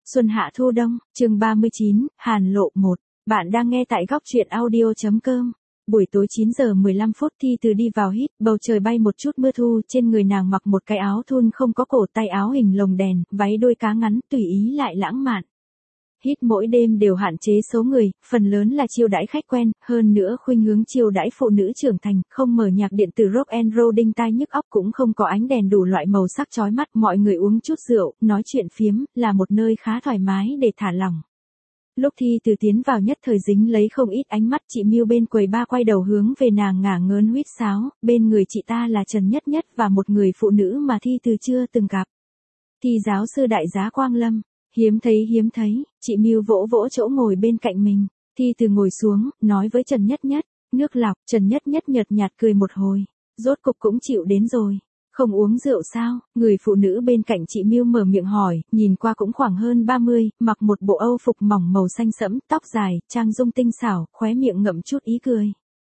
Xuân hạ thu đông, chương 39, Hàn Lộ 1. Bạn đang nghe tại góc truyện audio.com. Buổi tối 9 giờ 15 phút Thi Từ đi vào hít, bầu trời bay một chút mưa thu, trên người nàng mặc một cái áo thun không có cổ tay áo hình lồng đèn, váy đôi cá ngắn, tùy ý lại lãng mạn. Hít mỗi đêm đều hạn chế số người, phần lớn là chiêu đãi khách quen, hơn nữa khuynh hướng chiêu đãi phụ nữ trưởng thành, không mở nhạc điện tử rock and roll đinh tai nhức óc, cũng không có ánh đèn đủ loại màu sắc chói mắt, mọi người uống chút rượu, nói chuyện phiếm, là một nơi khá thoải mái để thả lỏng. Lúc Thi Từ tiến vào nhất thời dính lấy không ít ánh mắt, chị Miu bên quầy ba quay đầu hướng về nàng ngả ngớn huýt sáo, bên người chị ta là Trần Nhất Nhất và một người phụ nữ mà Thi Từ chưa từng gặp. Thi giáo sư đại giá Quang Lâm. Hiếm thấy, chị Miu vỗ vỗ chỗ ngồi bên cạnh mình. Thi Từ ngồi xuống, nói với Trần Nhất Nhất, nước lọc. Trần Nhất Nhất nhợt nhạt cười một hồi, rốt cục cũng chịu đến rồi. Không uống rượu sao? Người phụ nữ bên cạnh chị Miu mở miệng hỏi, nhìn qua cũng khoảng hơn 30, mặc một bộ âu phục mỏng màu xanh sẫm, tóc dài, trang dung tinh xảo, khóe miệng ngậm chút ý cười.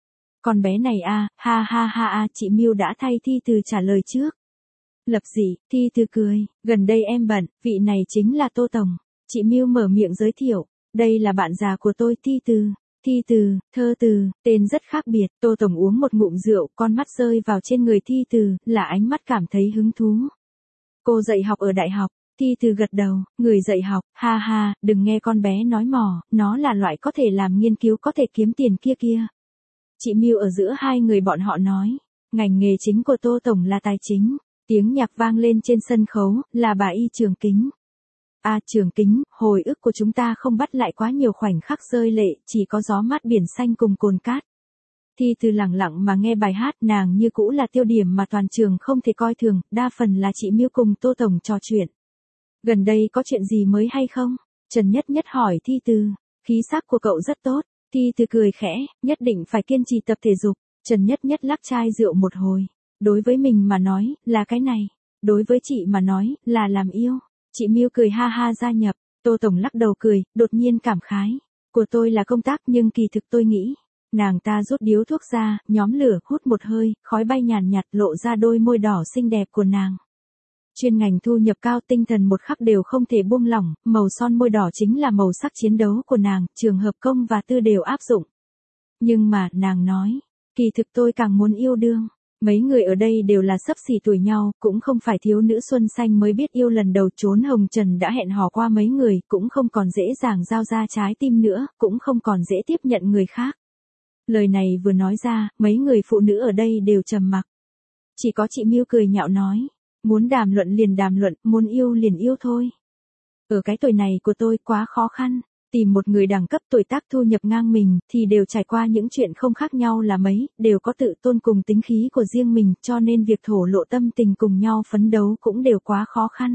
Con bé này à, ha ha ha ha, chị Miu đã thay Thi Từ trả lời trước. Lập dị, Thi Từ cười, gần đây em bận, vị này chính là Tô Tổng. Chị Miu mở miệng giới thiệu, đây là bạn già của tôi Thi Từ. Thi Từ, thơ từ, tên rất khác biệt. Tô Tổng uống một ngụm rượu, con mắt rơi vào trên người Thi Từ, là ánh mắt cảm thấy hứng thú. Cô dạy học ở đại học. Thi Từ gật đầu, người dạy học, ha ha, đừng nghe con bé nói mò, nó là loại có thể làm nghiên cứu có thể kiếm tiền kia kia. Chị Miu ở giữa hai người bọn họ nói, ngành nghề chính của Tô Tổng là tài chính. Tiếng nhạc vang lên trên sân khấu, là bà Y Trường Kính. À Trường Kính, hồi ức của chúng ta không bắt lại quá nhiều khoảnh khắc rơi lệ, chỉ có gió mát biển xanh cùng cồn cát. Thi Từ lặng lặng mà nghe bài hát, nàng như cũ là tiêu điểm mà toàn trường không thể coi thường, đa phần là chị Miu cùng Tô Tổng trò chuyện. Gần đây có chuyện gì mới hay không? Trần Nhất Nhất hỏi Thi Từ, khí sắc của cậu rất tốt. Thi Từ cười khẽ, nhất định phải kiên trì tập thể dục. Trần Nhất Nhất lắc chai rượu một hồi. Đối với mình mà nói, là cái này. Đối với chị mà nói, là làm yêu. Chị Miu cười ha ha gia nhập. Tô Tổng lắc đầu cười, đột nhiên cảm khái. Của tôi là công tác nhưng kỳ thực tôi nghĩ. Nàng ta rút điếu thuốc ra, nhóm lửa, hút một hơi, khói bay nhàn nhạt lộ ra đôi môi đỏ xinh đẹp của nàng. Chuyên ngành thu nhập cao, tinh thần một khắc đều không thể buông lỏng, màu son môi đỏ chính là màu sắc chiến đấu của nàng, trường hợp công và tư đều áp dụng. Nhưng mà, nàng nói, kỳ thực tôi càng muốn yêu đương. Mấy người ở đây đều là xấp xỉ tuổi nhau, cũng không phải thiếu nữ xuân xanh mới biết yêu lần đầu, trốn hồng trần đã hẹn hò qua mấy người, cũng không còn dễ dàng giao ra trái tim nữa, cũng không còn dễ tiếp nhận người khác. Lời này vừa nói ra, mấy người phụ nữ ở đây đều trầm mặc. Chỉ có chị Miu cười nhạo nói, muốn đàm luận liền đàm luận, muốn yêu liền yêu thôi. Ở cái tuổi này của tôi quá khó khăn. Tìm một người đẳng cấp tuổi tác thu nhập ngang mình, thì đều trải qua những chuyện không khác nhau là mấy, đều có tự tôn cùng tính khí của riêng mình, cho nên việc thổ lộ tâm tình cùng nhau phấn đấu cũng đều quá khó khăn.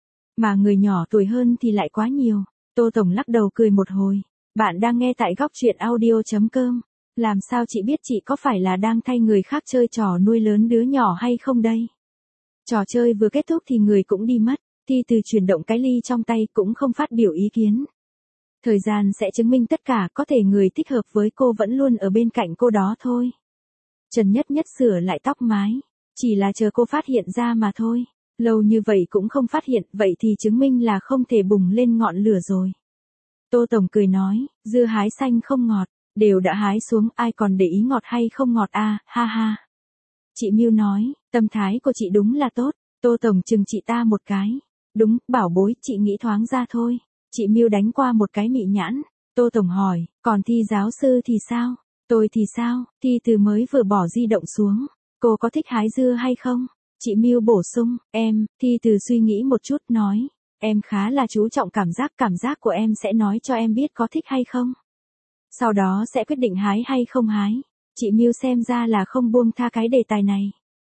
Mà người nhỏ tuổi hơn thì lại quá nhiều. Tô Tổng lắc đầu cười một hồi. Bạn đang nghe tại góc truyện audio.com. Làm sao chị biết chị có phải là đang thay người khác chơi trò nuôi lớn đứa nhỏ hay không đây? Trò chơi vừa kết thúc thì người cũng đi mất. Thi Từ chuyển động cái ly trong tay, cũng không phát biểu ý kiến. Thời gian sẽ chứng minh tất cả, có thể người thích hợp với cô vẫn luôn ở bên cạnh cô đó thôi. Trần Nhất Nhất sửa lại tóc mái. Chỉ là chờ cô phát hiện ra mà thôi. Lâu như vậy cũng không phát hiện, vậy thì chứng minh là không thể bùng lên ngọn lửa rồi. Tô Tổng cười nói, dưa hái xanh không ngọt, đều đã hái xuống, ai còn để ý ngọt hay không ngọt à, ha ha. Chị Miu nói, tâm thái của chị đúng là tốt. Tô Tổng chừng chị ta một cái. Đúng, bảo bối, chị nghĩ thoáng ra thôi. Chị Miu đánh qua một cái mị nhãn. Tô Tổng hỏi, còn Thi giáo sư thì sao? Tôi thì sao? Thi Từ mới vừa bỏ di động xuống. Cô có thích hái dưa hay không? Chị Miu bổ sung, em. Thi Từ suy nghĩ một chút nói, em khá là chú trọng cảm giác của em sẽ nói cho em biết có thích hay không. Sau đó sẽ quyết định hái hay không hái. Chị Miu xem ra là không buông tha cái đề tài này.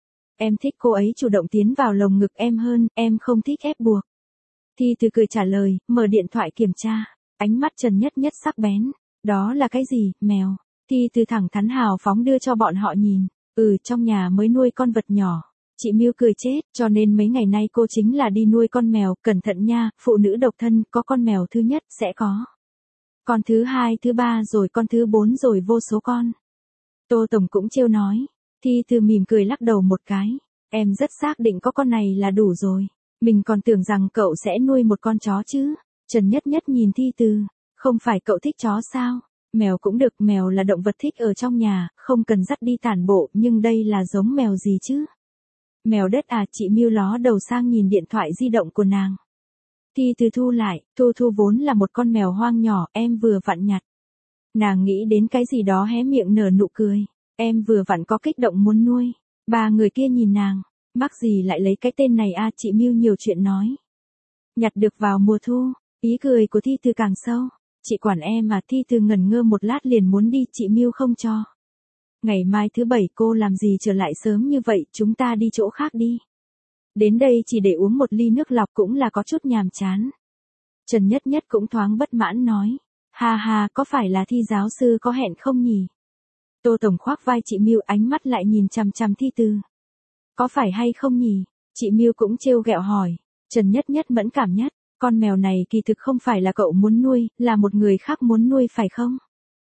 Em thích cô ấy chủ động tiến vào lồng ngực em hơn, em không thích ép buộc. Thi Từ cười trả lời, mở điện thoại kiểm tra. Ánh mắt Trần Nhất Nhất sắc bén. Đó là cái gì, mèo? Thi Từ thẳng thắn hào phóng đưa cho bọn họ nhìn. Trong nhà mới nuôi con vật nhỏ. Chị Miu cười chết, cho nên mấy ngày nay cô chính là đi nuôi con mèo, cẩn thận nha, phụ nữ độc thân, có con mèo thứ nhất, sẽ có con thứ hai, thứ ba rồi con thứ 4 rồi vô số con. Tô Tổng cũng trêu nói. Thi Từ mỉm cười lắc đầu một cái. Em rất xác định có con này là đủ rồi. Mình còn tưởng rằng cậu sẽ nuôi một con chó chứ. Trần Nhất Nhất nhìn Thi Từ, không phải cậu thích chó sao? Mèo cũng được, mèo là động vật thích ở trong nhà, không cần dắt đi tản bộ, nhưng đây là giống mèo gì chứ? Mèo đất à? Chị Miu ló đầu sang nhìn điện thoại di động của nàng. Thi Từ thu lại, Thu vốn là một con mèo hoang nhỏ, em vừa vặn nhặt. Nàng nghĩ đến cái gì đó hé miệng nở nụ cười, em vừa vặn có kích động muốn nuôi. Ba người kia nhìn nàng, mắc gì lại lấy cái tên này à? Chị Miu nhiều chuyện nói. Nhặt được vào mùa thu, ý cười của Thi Từ càng sâu. Chị quản em mà. Thi Từ ngẩn ngơ một lát liền muốn đi, chị Miu không cho. Ngày mai thứ bảy cô làm gì trở lại sớm như vậy, chúng ta đi chỗ khác đi. Đến đây chỉ để uống một ly nước lọc cũng là có chút nhàm chán. Trần Nhất Nhất cũng thoáng bất mãn nói. Ha ha, có phải là Thi giáo sư có hẹn không nhỉ? Tô Tổng khoác vai chị Miu, ánh mắt lại nhìn chằm chằm Thi Từ. Có phải hay không nhỉ? Chị Miu cũng trêu ghẹo hỏi. Trần Nhất Nhất mẫn cảm nhất. Con mèo này kỳ thực không phải là cậu muốn nuôi, là một người khác muốn nuôi phải không?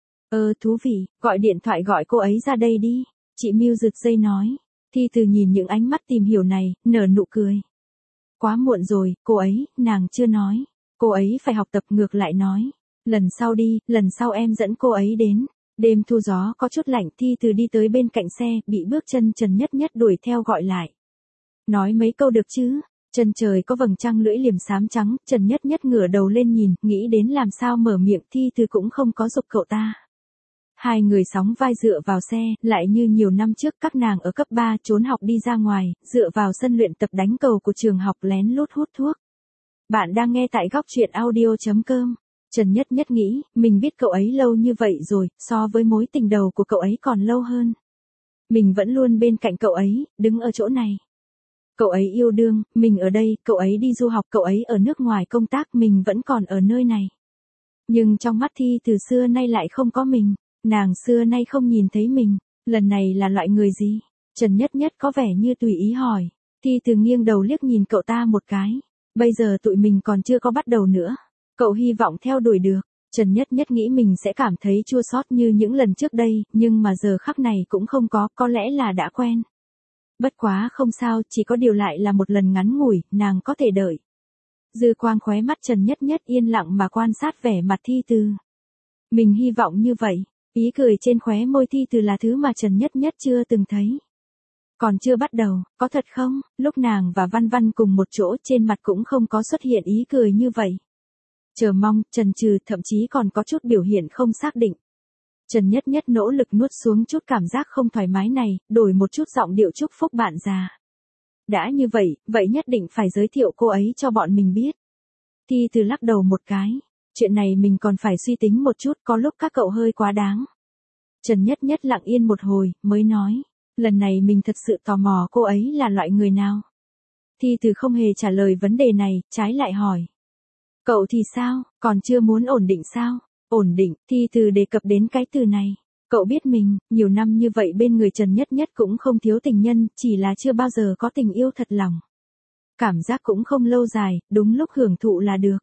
Thú vị, gọi điện thoại gọi cô ấy ra đây đi. Chị Miu giật dây nói. Thi Từ nhìn những ánh mắt tìm hiểu này, nở nụ cười. Quá muộn rồi, cô ấy, nàng chưa nói. Cô ấy phải học tập, ngược lại nói. Lần sau đi, lần sau em dẫn cô ấy đến. Đêm thu gió có chút lạnh, Thi Từ đi tới bên cạnh xe, bị bước chân Trần Nhất Nhất đuổi theo gọi lại. Nói mấy câu được chứ? Chân trời có vầng trăng lưỡi liềm xám trắng, Trần Nhất Nhất ngửa đầu lên nhìn, nghĩ đến làm sao mở miệng, Thi Từ cũng không có giục cậu ta. Hai người sóng vai dựa vào xe, lại như nhiều năm trước các nàng ở cấp 3 trốn học đi ra ngoài, dựa vào sân luyện tập đánh cầu của trường học lén lút hút thuốc. Bạn đang nghe tại góc truyện audio.com. Trần Nhất Nhất nghĩ, mình biết cậu ấy lâu như vậy rồi, so với mối tình đầu của cậu ấy còn lâu hơn. Mình vẫn luôn bên cạnh cậu ấy, đứng ở chỗ này. Cậu ấy yêu đương, mình ở đây, cậu ấy đi du học, cậu ấy ở nước ngoài công tác, mình vẫn còn ở nơi này. Nhưng trong mắt Thi từ xưa nay lại không có mình, nàng xưa nay không nhìn thấy mình, lần này là loại người gì? Trần Nhất Nhất có vẻ như tùy ý hỏi. Thi từ nghiêng đầu liếc nhìn cậu ta một cái. Bây giờ tụi mình còn chưa có bắt đầu nữa. Cậu hy vọng theo đuổi được. Trần Nhất Nhất nghĩ mình sẽ cảm thấy chua xót như những lần trước đây, nhưng mà giờ khắc này cũng không có lẽ là đã quen. Bất quá không sao, chỉ có điều lại là một lần ngắn ngủi, nàng có thể đợi. Dư quang khóe mắt Trần Nhất Nhất yên lặng mà quan sát vẻ mặt Thi Từ. Mình hy vọng như vậy, ý cười trên khóe môi Thi Từ là thứ mà Trần Nhất Nhất chưa từng thấy. Còn chưa bắt đầu, có thật không? Lúc nàng và Văn Văn cùng một chỗ trên mặt cũng không có xuất hiện ý cười như vậy. Chờ mong, chần chừ, thậm chí còn có chút biểu hiện không xác định. Trần Nhất Nhất nỗ lực nuốt xuống chút cảm giác không thoải mái này, đổi một chút giọng điệu chúc phúc bạn già. Đã như vậy nhất định phải giới thiệu cô ấy cho bọn mình biết. Thi Từ lắc đầu một cái. Chuyện này mình còn phải suy tính một chút, có lúc các cậu hơi quá đáng. Trần Nhất Nhất lặng yên một hồi, mới nói. Lần này mình thật sự tò mò cô ấy là loại người nào. Thi Từ không hề trả lời vấn đề này, trái lại hỏi. Cậu thì sao, còn chưa muốn ổn định sao? Ổn định, Thi Từ đề cập đến cái từ này. Cậu biết mình, nhiều năm như vậy bên người Trần Nhất Nhất cũng không thiếu tình nhân, chỉ là chưa bao giờ có tình yêu thật lòng. Cảm giác cũng không lâu dài, đúng lúc hưởng thụ là được.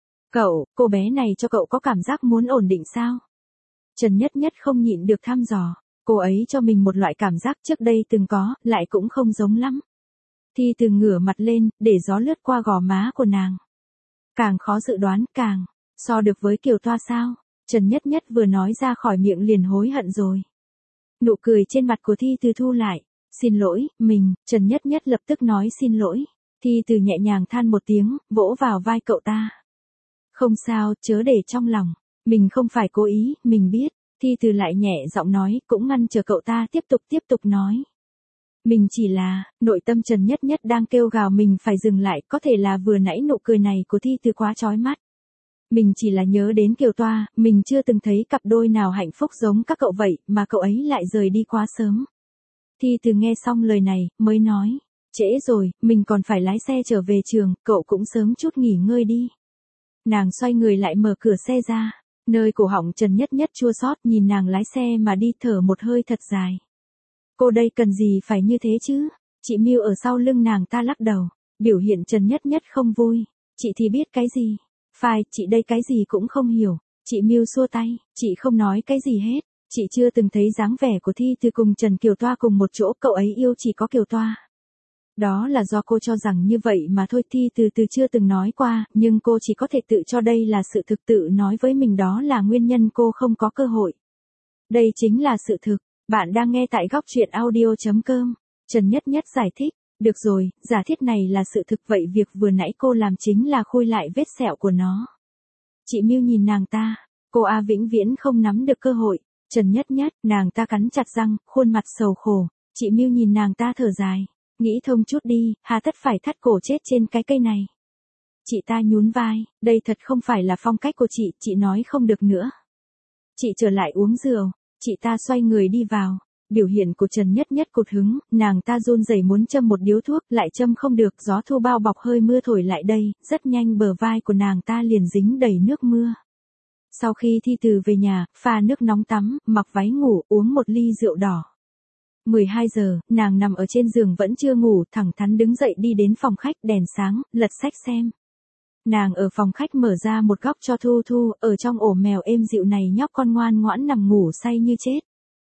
Cô bé này cho cậu có cảm giác muốn ổn định sao? Trần Nhất Nhất không nhịn được thăm dò. Cô ấy cho mình một loại cảm giác trước đây từng có, lại cũng không giống lắm. Thi Từ ngửa mặt lên, để gió lướt qua gò má của nàng. Càng khó dự đoán, càng so được với Kiều Toa sao? Trần Nhất Nhất vừa nói ra khỏi miệng liền hối hận rồi. Nụ cười trên mặt của Thi Từ thu lại. Xin lỗi, Trần Nhất Nhất lập tức nói xin lỗi. Thi Từ nhẹ nhàng than một tiếng, vỗ vào vai cậu ta. Không sao, chớ để trong lòng. Mình không phải cố ý, mình biết. Thi Từ lại nhẹ giọng nói, cũng ngăn chờ cậu ta tiếp tục nói. Mình chỉ là, nội tâm Trần Nhất Nhất đang kêu gào mình phải dừng lại, có thể là vừa nãy nụ cười này của Thi Từ quá chói mắt. Mình chỉ là nhớ đến Kiều Toa, mình chưa từng thấy cặp đôi nào hạnh phúc giống các cậu vậy, mà cậu ấy lại rời đi quá sớm. Thi Từ nghe xong lời này, mới nói, trễ rồi, mình còn phải lái xe trở về trường, cậu cũng sớm chút nghỉ ngơi đi. Nàng xoay người lại mở cửa xe ra, nơi cổ họng Trần Nhất Nhất chua xót nhìn nàng lái xe mà đi thở một hơi thật dài. Cô đây cần gì phải như thế chứ? Chị Miu ở sau lưng nàng ta lắc đầu, biểu hiện Trần Nhất Nhất không vui. Chị thì biết cái gì? Phải, chị đây cái gì cũng không hiểu. Chị Miu xua tay, chị không nói cái gì hết. Chị chưa từng thấy dáng vẻ của Thi Từ cùng Trần Kiều Toa cùng một chỗ, cậu ấy yêu chỉ có Kiều Toa. Đó là do cô cho rằng như vậy mà thôi. Thi từ chưa từng nói qua, nhưng cô chỉ có thể tự cho đây là sự thực, tự nói với mình đó là nguyên nhân cô không có cơ hội. Đây chính là sự thực. Bạn đang nghe tại góc truyện audio.com. Trần Nhất Nhất giải thích. Được rồi, giả thiết này là sự thực, vậy việc vừa nãy cô làm chính là khui lại vết sẹo của nó. Chị Miu nhìn nàng ta. Cô vĩnh viễn không nắm được cơ hội. Trần Nhất Nhất, nàng ta cắn chặt răng, khuôn mặt sầu khổ. Chị Miu nhìn nàng ta thở dài. Nghĩ thông chút đi, hà tất phải thắt cổ chết trên cái cây này. Chị ta nhún vai, đây thật không phải là phong cách của chị nói không được nữa. Chị trở lại uống rượu, chị ta xoay người đi vào. Biểu hiện của Trần Nhất Nhất cụt hứng, nàng ta run rẩy muốn châm một điếu thuốc, lại châm không được, gió thu bao bọc hơi mưa thổi lại đây, rất nhanh bờ vai của nàng ta liền dính đầy nước mưa. Sau khi Thi Từ về nhà, pha nước nóng tắm, mặc váy ngủ, uống một ly rượu đỏ. 12 giờ, nàng nằm ở trên giường vẫn chưa ngủ, thẳng thắn đứng dậy đi đến phòng khách, đèn sáng, lật sách xem. Nàng ở phòng khách mở ra một góc cho Thu Thu, ở trong ổ mèo êm dịu này nhóc con ngoan ngoãn nằm ngủ say như chết.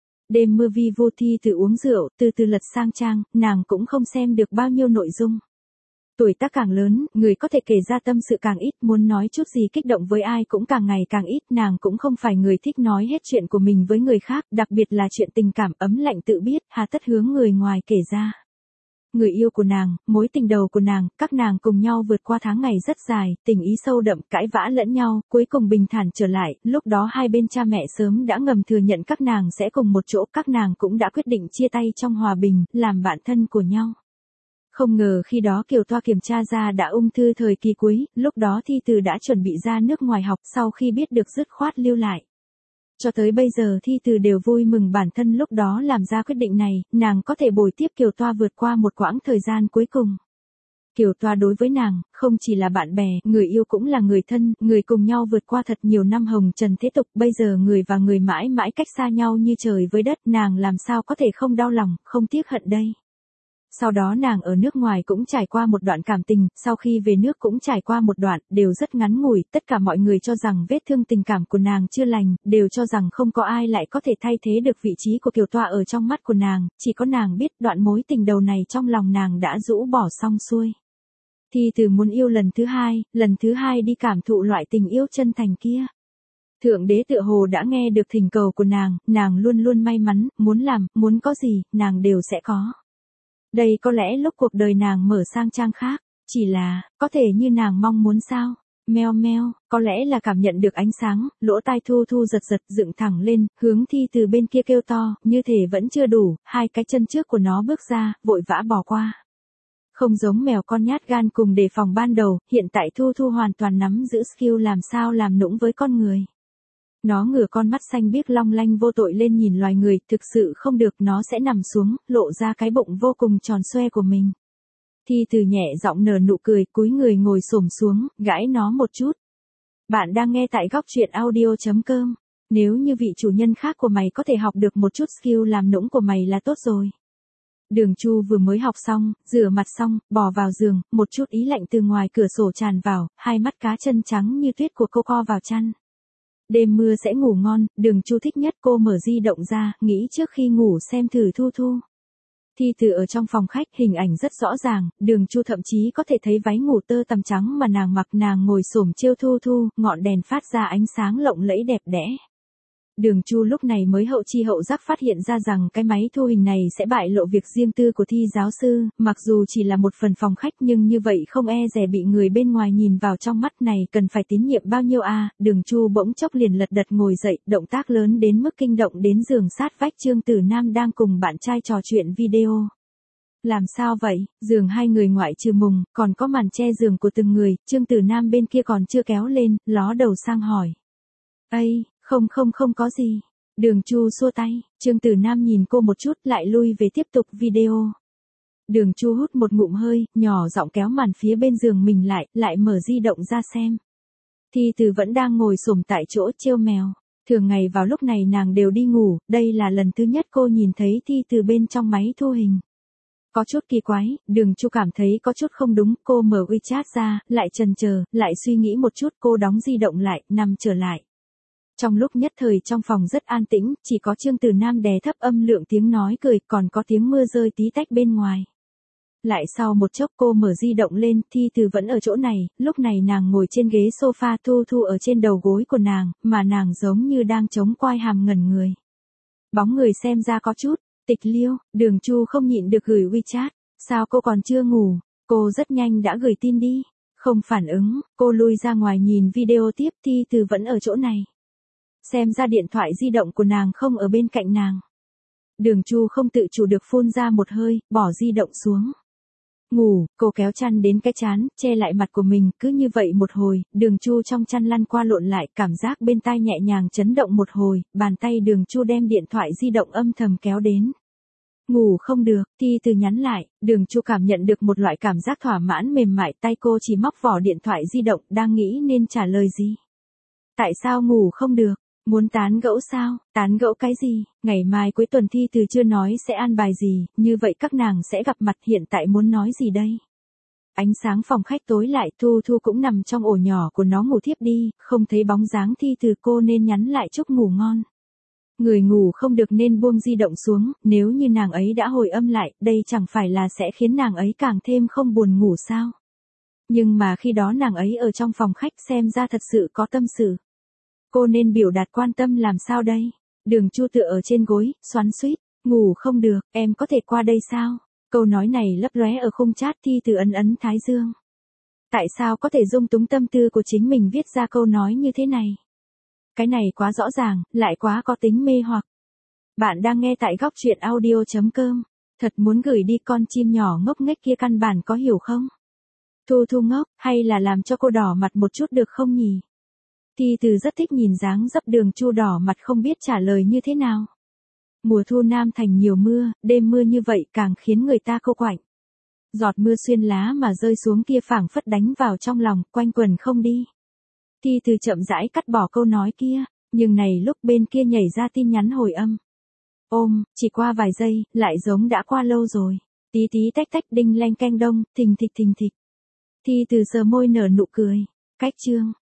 Đêm mưa vi vô. Thi Từ uống rượu, từ lật sang trang, nàng cũng không xem được bao nhiêu nội dung. Tuổi tác càng lớn, người có thể kể ra tâm sự càng ít, muốn nói chút gì kích động với ai cũng càng ngày càng ít, nàng cũng không phải người thích nói hết chuyện của mình với người khác, đặc biệt là chuyện tình cảm ấm lạnh tự biết, hà tất hướng người ngoài kể ra. Người yêu của nàng, mối tình đầu của nàng, các nàng cùng nhau vượt qua tháng ngày rất dài, tình ý sâu đậm, cãi vã lẫn nhau, cuối cùng bình thản trở lại, lúc đó hai bên cha mẹ sớm đã ngầm thừa nhận các nàng sẽ cùng một chỗ, các nàng cũng đã quyết định chia tay trong hòa bình, làm bạn thân của nhau. Không ngờ khi đó Kiều Toa kiểm tra ra đã ung thư thời kỳ cuối, lúc đó Thi Từ đã chuẩn bị ra nước ngoài học, sau khi biết được dứt khoát lưu lại. Cho tới bây giờ Thi Từ đều vui mừng bản thân lúc đó làm ra quyết định này, nàng có thể bồi tiếp Kiều Toa vượt qua một quãng thời gian cuối cùng. Kiều Toa đối với nàng, không chỉ là bạn bè, người yêu cũng là người thân, người cùng nhau vượt qua thật nhiều năm hồng trần thế tục, bây giờ người và người mãi mãi cách xa nhau như trời với đất, nàng làm sao có thể không đau lòng, không tiếc hận đây. Sau đó nàng ở nước ngoài cũng trải qua một đoạn cảm tình, sau khi về nước cũng trải qua một đoạn, đều rất ngắn ngủi, tất cả mọi người cho rằng vết thương tình cảm của nàng chưa lành, đều cho rằng không có ai lại có thể thay thế được vị trí của Kiều Toa ở trong mắt của nàng, chỉ có nàng biết đoạn mối tình đầu này trong lòng nàng đã rũ bỏ xong xuôi. Thi Từ muốn yêu lần thứ hai đi cảm thụ loại tình yêu chân thành kia. Thượng đế tựa hồ đã nghe được thỉnh cầu của nàng luôn luôn may mắn, muốn làm, muốn có gì, nàng đều sẽ có. Đây có lẽ lúc cuộc đời nàng mở sang trang khác, chỉ là, có thể như nàng mong muốn sao? Meo meo, có lẽ là cảm nhận được ánh sáng, lỗ tai Thu Thu giật dựng thẳng lên, hướng Thi Từ bên kia kêu to, như thể vẫn chưa đủ, hai cái chân trước của nó bước ra, vội vã bỏ qua. Không giống mèo con nhát gan cùng đề phòng ban đầu, hiện tại Thu Thu hoàn toàn nắm giữ skill làm sao làm nũng với con người. Nó ngửa con mắt xanh biếc long lanh vô tội lên nhìn loài người, thực sự không được nó sẽ nằm xuống, lộ ra cái bụng vô cùng tròn xoe của mình. Thi Từ nhẹ giọng nở nụ cười, cúi người ngồi xổm xuống, gãi nó một chút. Bạn đang nghe tại góc truyện audio.com. Nếu như vị chủ nhân khác của mày có thể học được một chút skill làm nũng của mày là tốt rồi. Đường Chu vừa mới học xong, rửa mặt xong, bò vào giường, một chút ý lạnh từ ngoài cửa sổ tràn vào, hai mắt cá chân trắng như tuyết của cô co vào chăn. Đêm mưa sẽ ngủ ngon, Đường Chu thích nhất, cô mở di động ra, nghĩ trước khi ngủ xem thử Thu Thu. Thi Từ ở trong phòng khách, hình ảnh rất rõ ràng, Đường Chu thậm chí có thể thấy váy ngủ tơ tằm trắng mà nàng mặc, nàng ngồi xổm trêu Thu Thu, ngọn đèn phát ra ánh sáng lộng lẫy đẹp đẽ. Đường Chu lúc này mới hậu chi hậu giác phát hiện ra rằng cái máy thu hình này sẽ bại lộ việc riêng tư của Thi giáo sư, mặc dù chỉ là một phần phòng khách nhưng như vậy không e dè bị người bên ngoài nhìn vào, trong mắt này cần phải tín nhiệm bao nhiêu à. Đường Chu bỗng chốc liền lật đật ngồi dậy, động tác lớn đến mức kinh động đến giường sát vách Trương Tử Nam đang cùng bạn trai trò chuyện video. Làm sao vậy? Giường hai người ngoại trừ mùng, còn có màn che giường của từng người, Trương Tử Nam bên kia còn chưa kéo lên, ló đầu sang hỏi. Ây, không có gì. Đường Chu xua tay, Trương Tử Nam nhìn cô một chút lại lui về tiếp tục video. Đường Chu hút một ngụm hơi, nhỏ giọng kéo màn phía bên giường mình lại mở di động ra xem. Thi Từ vẫn đang ngồi xổm tại chỗ trêu mèo. Thường ngày vào lúc này nàng đều đi ngủ, đây là lần thứ nhất cô nhìn thấy Thi Từ bên trong máy thu hình. Có chút kỳ quái, Đường Chu cảm thấy có chút không đúng, cô mở WeChat ra, lại chần chờ, lại suy nghĩ một chút, cô đóng di động lại, nằm trở lại. Trong lúc nhất thời trong phòng rất an tĩnh, chỉ có Trương Tử Nam đè thấp âm lượng tiếng nói cười, còn có tiếng mưa rơi tí tách bên ngoài. Lại sau một chốc cô mở di động lên, Thi Từ vẫn ở chỗ này, lúc này nàng ngồi trên ghế sofa, Thu Thu ở trên đầu gối của nàng, mà nàng giống như đang chống quai hàm ngẩn người. Bóng người xem ra có chút tịch liêu, Đường Chu không nhịn được gửi WeChat, sao cô còn chưa ngủ? Cô rất nhanh đã gửi tin đi, không phản ứng, cô lui ra ngoài nhìn video tiếp, Thi Từ vẫn ở chỗ này. Xem ra điện thoại di động của nàng không ở bên cạnh nàng. Đường Chu không tự chủ được phun ra một hơi, bỏ di động xuống. Ngủ, cô kéo chăn đến cái trán, che lại mặt của mình, cứ như vậy một hồi, Đường Chu trong chăn lăn qua lộn lại, cảm giác bên tai nhẹ nhàng chấn động một hồi, bàn tay Đường Chu đem điện thoại di động âm thầm kéo đến. Ngủ không được, Thi Từ nhắn lại, Đường Chu cảm nhận được một loại cảm giác thỏa mãn mềm mại, tay cô chỉ móc vỏ điện thoại di động, đang nghĩ nên trả lời gì. Tại sao ngủ không được? Muốn tán gẫu sao? Tán gẫu cái gì? Ngày mai cuối tuần Thi Từ chưa nói sẽ an bài gì, như vậy các nàng sẽ gặp mặt, hiện tại muốn nói gì đây? Ánh sáng phòng khách tối lại, Thu Thu cũng nằm trong ổ nhỏ của nó ngủ thiếp đi, không thấy bóng dáng Thi Từ, cô nên nhắn lại chúc ngủ ngon. Người ngủ không được nên buông di động xuống, nếu như nàng ấy đã hồi âm lại, đây chẳng phải là sẽ khiến nàng ấy càng thêm không buồn ngủ sao? Nhưng mà khi đó nàng ấy ở trong phòng khách xem ra thật sự có tâm sự. Cô nên biểu đạt quan tâm làm sao đây? Đường Chu tựa ở trên gối, xoắn xuýt, ngủ không được, em có thể qua đây sao? Câu nói này lấp lóe ở khung chat, Thi Từ ấn ấn thái dương. Tại sao có thể dung túng tâm tư của chính mình viết ra câu nói như thế này? Cái này quá rõ ràng, lại quá có tính mê hoặc. Bạn đang nghe tại góc truyện audio.com. Thật muốn gửi đi, con chim nhỏ ngốc nghếch kia căn bản có hiểu không? Thu Thu ngốc, hay là làm cho cô đỏ mặt một chút được không nhỉ? Thi Từ rất thích nhìn dáng dấp Đường Chu đỏ mặt không biết trả lời như thế nào. Mùa thu Nam Thành nhiều mưa, đêm mưa như vậy càng khiến người ta cô quạnh. Giọt mưa xuyên lá mà rơi xuống kia phảng phất đánh vào trong lòng, quanh quẩn không đi. Thi Từ chậm rãi cắt bỏ câu nói kia, nhưng này lúc bên kia nhảy ra tin nhắn hồi âm. Chỉ qua vài giây, lại giống đã qua lâu rồi. Tí tí tách tách, đinh leng keng đông, thình thịch thình thịch. Thi Từ sờ môi nở nụ cười. Cách chương.